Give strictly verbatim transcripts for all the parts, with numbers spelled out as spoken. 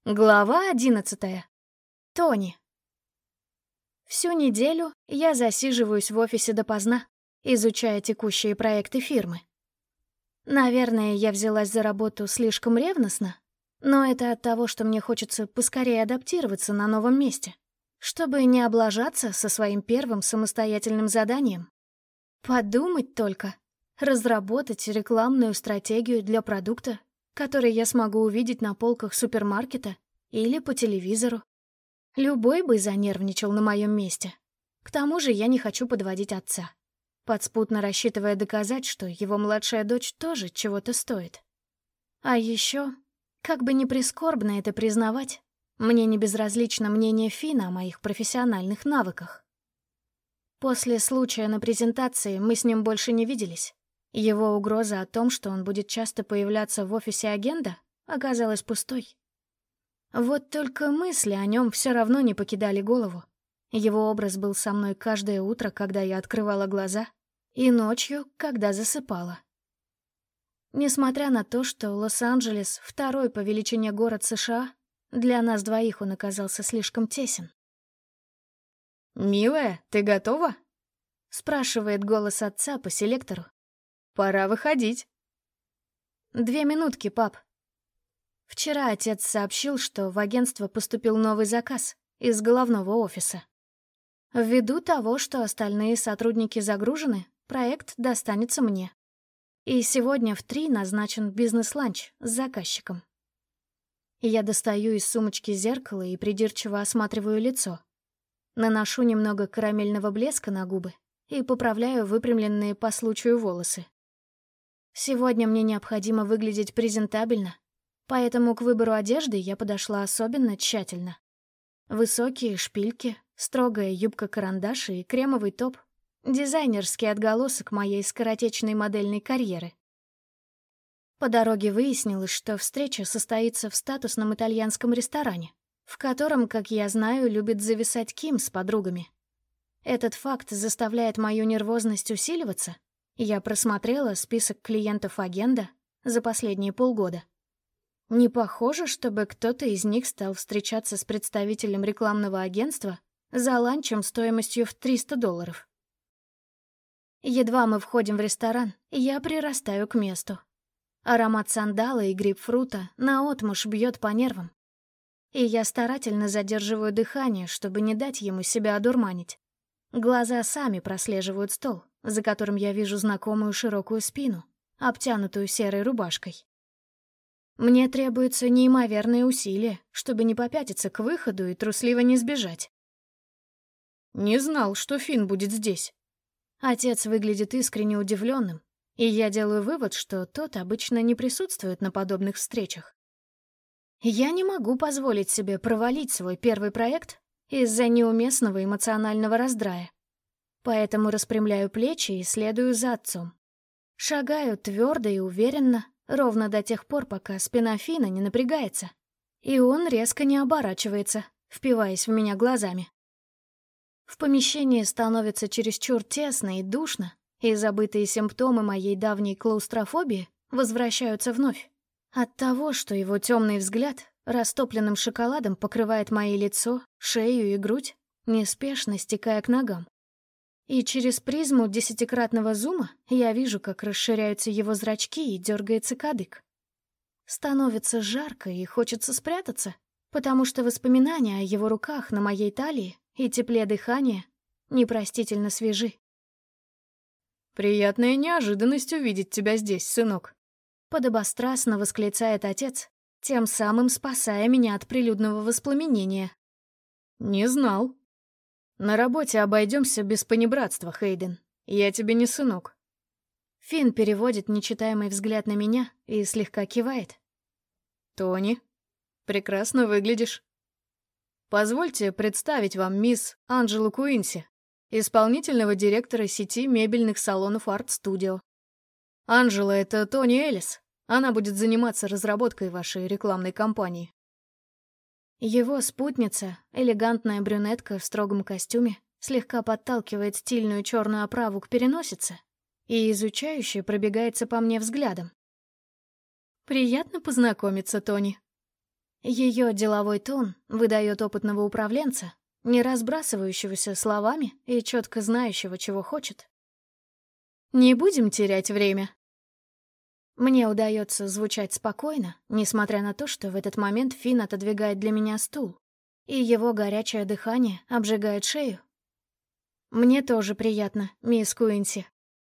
Глава одиннадцатая. Тони. Всю неделю я засиживаюсь в офисе допоздна, изучая текущие проекты фирмы. Наверное, я взялась за работу слишком ревностно, но это от того, что мне хочется поскорее адаптироваться на новом месте, чтобы не облажаться со своим первым самостоятельным заданием. Подумать только, разработать рекламную стратегию для продукта, который я смогу увидеть на полках супермаркета или по телевизору. Любой бы занервничал на моем месте. К тому же я не хочу подводить отца, подспутно рассчитывая доказать, что его младшая дочь тоже чего-то стоит. А еще, как бы ни прискорбно это признавать, мне не безразлично мнение Фина о моих профессиональных навыках. После случая на презентации мы с ним больше не виделись. Его угроза о том, что он будет часто появляться в офисе агента, оказалась пустой. Вот только мысли о нем все равно не покидали голову. Его образ был со мной каждое утро, когда я открывала глаза, и ночью, когда засыпала. Несмотря на то, что Лос-Анджелес — второй по величине город США, для нас двоих он оказался слишком тесен. «Милая, ты готова?» — спрашивает голос отца по селектору. «Пора выходить». «Две минутки, пап». Вчера отец сообщил, что в агентство поступил новый заказ из головного офиса. Ввиду того, что остальные сотрудники загружены, проект достанется мне. И сегодня в три назначен бизнес-ланч с заказчиком. Я достаю из сумочки зеркало и придирчиво осматриваю лицо. Наношу немного карамельного блеска на губы и поправляю выпрямленные по случаю волосы. Сегодня мне необходимо выглядеть презентабельно, поэтому к выбору одежды я подошла особенно тщательно. Высокие шпильки, строгая юбка-карандаш и кремовый топ — дизайнерский отголосок моей скоротечной модельной карьеры. По дороге выяснилось, что встреча состоится в статусном итальянском ресторане, в котором, как я знаю, любит зависать Ким с подругами. Этот факт заставляет мою нервозность усиливаться. Я просмотрела список клиентов агента за последние полгода. Не похоже, чтобы кто-то из них стал встречаться с представителем рекламного агентства за ланчем стоимостью в триста долларов. Едва мы входим в ресторан, я прирастаю к месту. Аромат сандала и грейпфрута наотмашь бьет по нервам. И я старательно задерживаю дыхание, чтобы не дать ему себя одурманить. Глаза сами прослеживают стол, за которым я вижу знакомую широкую спину, обтянутую серой рубашкой. Мне требуется неимоверные усилия, чтобы не попятиться к выходу и трусливо не сбежать. «Не знал, что Финн будет здесь». Отец выглядит искренне удивленным, и я делаю вывод, что тот обычно не присутствует на подобных встречах. Я не могу позволить себе провалить свой первый проект из-за неуместного эмоционального раздрая. Поэтому распрямляю плечи и следую за отцом. Шагаю твердо и уверенно, ровно до тех пор, пока спина Фина не напрягается, и он резко не оборачивается, впиваясь в меня глазами. В помещении становится чересчур тесно и душно, и забытые симптомы моей давней клаустрофобии возвращаются вновь. От того, что его темный взгляд растопленным шоколадом покрывает мое лицо, шею и грудь, неспешно стекая к ногам. И через призму десятикратного зума я вижу, как расширяются его зрачки и дергается кадык. Становится жарко и хочется спрятаться, потому что воспоминания о его руках на моей талии и тепле дыхания непростительно свежи. «Приятная неожиданность увидеть тебя здесь, сынок», — подобострастно восклицает отец, тем самым спасая меня от прилюдного воспламенения. «Не знал». «На работе обойдемся без понебратства, Хейден. Я тебе не сынок». Финн переводит нечитаемый взгляд на меня и слегка кивает. «Тони, прекрасно выглядишь. Позвольте представить вам мисс Анджелу Куинси, исполнительного директора сети мебельных салонов Art Studio. Анджела — это Тони Элис. Она будет заниматься разработкой вашей рекламной кампании». Его спутница, элегантная брюнетка в строгом костюме, слегка подталкивает стильную черную оправу к переносице и изучающе пробегается по мне взглядом. «Приятно познакомиться, Тони». Ее деловой тон выдает опытного управленца, не разбрасывающегося словами и четко знающего, чего хочет. «Не будем терять время». Мне удается звучать спокойно, несмотря на то, что в этот момент Финн отодвигает для меня стул, и его горячее дыхание обжигает шею. Мне тоже приятно, мисс Куинси.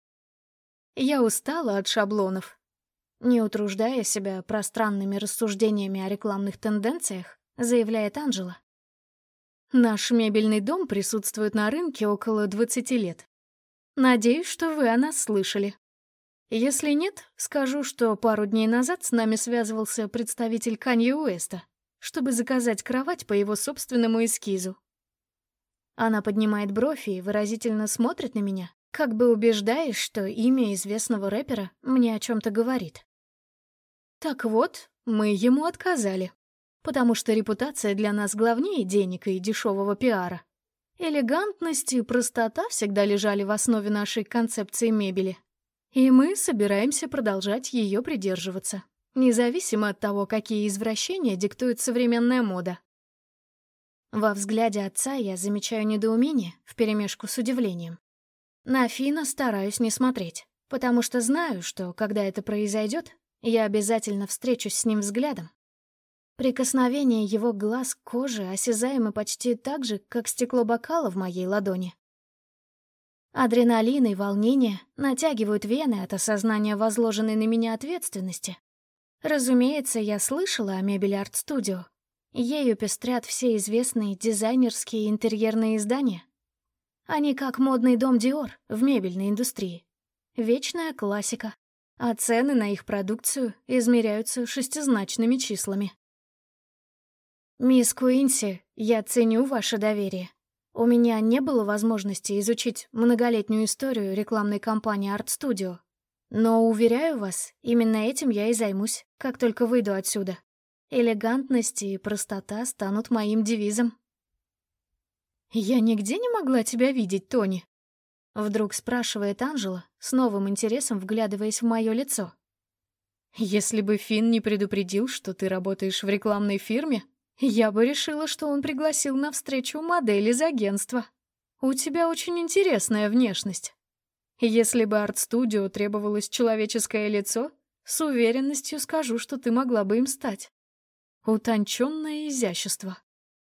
Я устала от шаблонов. Не утруждая себя пространными рассуждениями о рекламных тенденциях, заявляет Анджела. Наш мебельный дом присутствует на рынке около двадцати лет. Надеюсь, что вы о нас слышали. Если нет, скажу, что пару дней назад с нами связывался представитель Канье Уэста, чтобы заказать кровать по его собственному эскизу. Она поднимает бровь и выразительно смотрит на меня, как бы убеждаясь, что имя известного рэпера мне о чем-то говорит. Так вот, мы ему отказали, потому что репутация для нас главнее денег и дешевого пиара. Элегантность и простота всегда лежали в основе нашей концепции мебели. И мы собираемся продолжать ее придерживаться, независимо от того, какие извращения диктует современная мода. Во взгляде отца я замечаю недоумение вперемешку с удивлением. На Финна стараюсь не смотреть, потому что знаю, что, когда это произойдет, я обязательно встречусь с ним взглядом. Прикосновение его глаз к коже осязаемо почти так же, как стекло бокала в моей ладони. Адреналин и волнение натягивают вены от осознания возложенной на меня ответственности. Разумеется, я слышала о мебели арт-студио. Ею пестрят все известные дизайнерские и интерьерные издания. Они как модный дом Диор в мебельной индустрии. Вечная классика, а цены на их продукцию измеряются шестизначными числами. «Мисс Куинси, я ценю ваше доверие. У меня не было возможности изучить многолетнюю историю рекламной кампании арт-студио. Но, уверяю вас, именно этим я и займусь, как только выйду отсюда. Элегантность и простота станут моим девизом». «Я нигде не могла тебя видеть, Тони?» Вдруг спрашивает Анджела, с новым интересом вглядываясь в мое лицо. «Если бы Финн не предупредил, что ты работаешь в рекламной фирме, я бы решила, что он пригласил на встречу модель из агентства. У тебя очень интересная внешность. Если бы арт-студио требовалось человеческое лицо, с уверенностью скажу, что ты могла бы им стать. Утонченное изящество».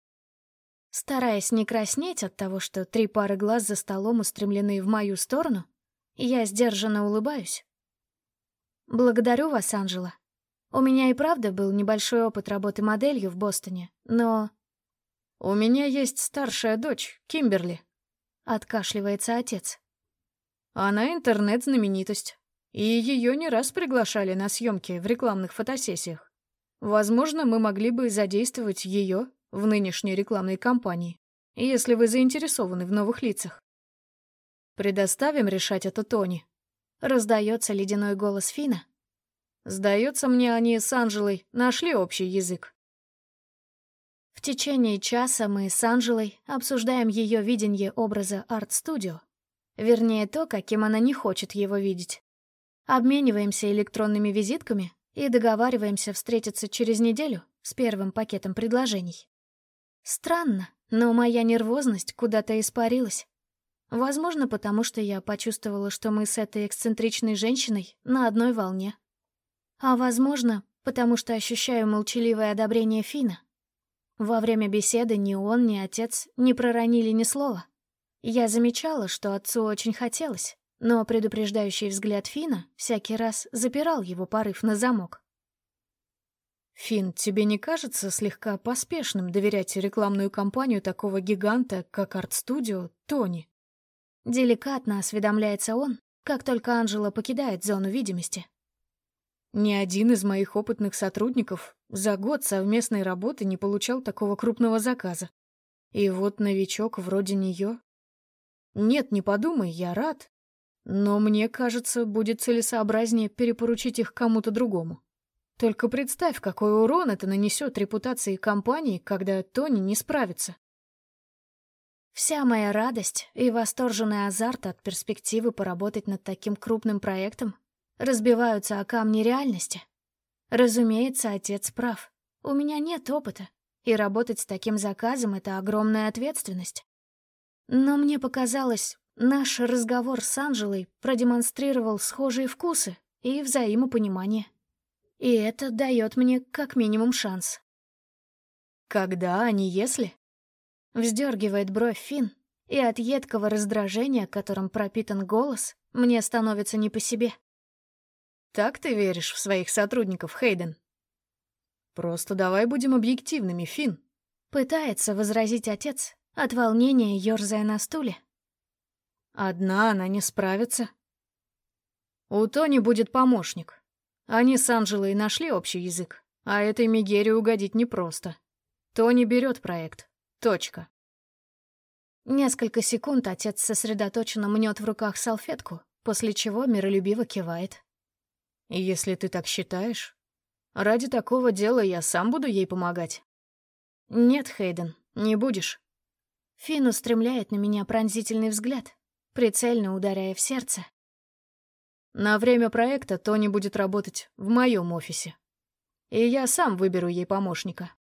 Стараясь не краснеть от того, что три пары глаз за столом устремлены в мою сторону, я сдержанно улыбаюсь. «Благодарю вас, Анджела. У меня и правда был небольшой опыт работы моделью в Бостоне, но...» «У меня есть старшая дочь, Кимберли», — откашливается отец. «Она интернет-знаменитость, и ее не раз приглашали на съемки в рекламных фотосессиях. Возможно, мы могли бы задействовать ее в нынешней рекламной кампании, если вы заинтересованы в новых лицах. Предоставим решать это Тони». Раздается ледяной голос Фина. Сдается мне, они с Анджелой нашли общий язык. В течение часа мы с Анджелой обсуждаем ее видение образа арт-студио. Вернее, то, каким она не хочет его видеть. Обмениваемся электронными визитками и договариваемся встретиться через неделю с первым пакетом предложений. Странно, но моя нервозность куда-то испарилась. Возможно, потому что я почувствовала, что мы с этой эксцентричной женщиной на одной волне. А возможно, потому что ощущаю молчаливое одобрение Фина. Во время беседы ни он, ни отец не проронили ни слова. Я замечала, что отцу очень хотелось, но предупреждающий взгляд Фина всякий раз запирал его порыв на замок. «Финн, тебе не кажется слегка поспешным доверять рекламную кампанию такого гиганта, как арт-студио, Тони?» Деликатно осведомляется он, как только Анджела покидает зону видимости. Ни один из моих опытных сотрудников за год совместной работы не получал такого крупного заказа. И вот новичок вроде нее. Нет, не подумай, я рад. Но мне кажется, будет целесообразнее перепоручить их кому-то другому. Только представь, какой урон это нанесет репутации компании, когда Тони не справится. Вся моя радость и восторженный азарт от перспективы поработать над таким крупным проектом разбиваются о камни реальности. Разумеется, отец прав. У меня нет опыта, и работать с таким заказом — это огромная ответственность. Но мне показалось, наш разговор с Анжелой продемонстрировал схожие вкусы и взаимопонимание. И это дает мне как минимум шанс. Когда, а не если? Вздергивает бровь Финн, и от едкого раздражения, которым пропитан голос, мне становится не по себе. Так ты веришь в своих сотрудников, Хейден? Просто давай будем объективными, Финн. Пытается возразить отец, от волнения ёрзая на стуле. Одна она не справится. У Тони будет помощник. Они с Анжелой нашли общий язык, а этой Мегере угодить непросто. Тони берет проект. Точка. Несколько секунд отец сосредоточенно мнет в руках салфетку, после чего миролюбиво кивает. И если ты так считаешь, ради такого дела я сам буду ей помогать. Нет, Хейден, не будешь. Финн устремляет на меня пронзительный взгляд, прицельно ударяя в сердце. На время проекта Тони будет работать в моем офисе. И я сам выберу ей помощника.